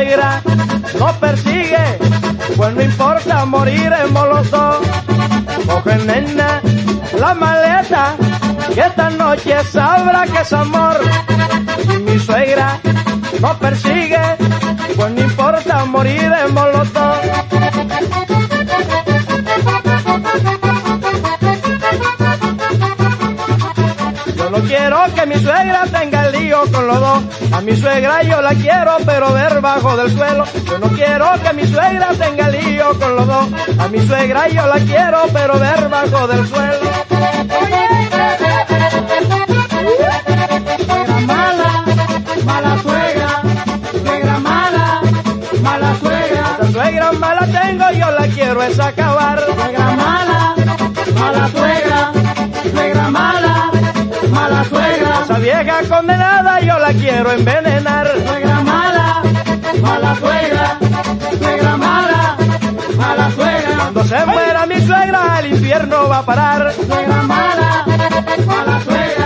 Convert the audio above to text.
suegra nos persigue, pues no importa, moriremos los dos. Coge nena la maleta, que esta noche sabrá que es amor. Y mi suegra nos persigue, pues no importa, moriremos los dos. Yo no quiero que mi suegra tenga el lío con los dos. A mi suegra yo la quiero, pero ver bajo del suelo. Yo no quiero que mi suegra tenga el lío con los dos. A mi suegra yo la quiero, pero ver bajo del suelo. Suegra mala, mala suegra, suegra mala, mala suegra. La suegra mala tengo, yo la quiero es acabar. Suegra mala, mala suegra, suegra mala, mala suegra. Esa vieja condenada yo la quiero envenenar. Suegra mala, mala suegra, suegra mala, mala suegra. Cuando se muera mi suegra al infierno va a parar. Suegra mala, mala suegra.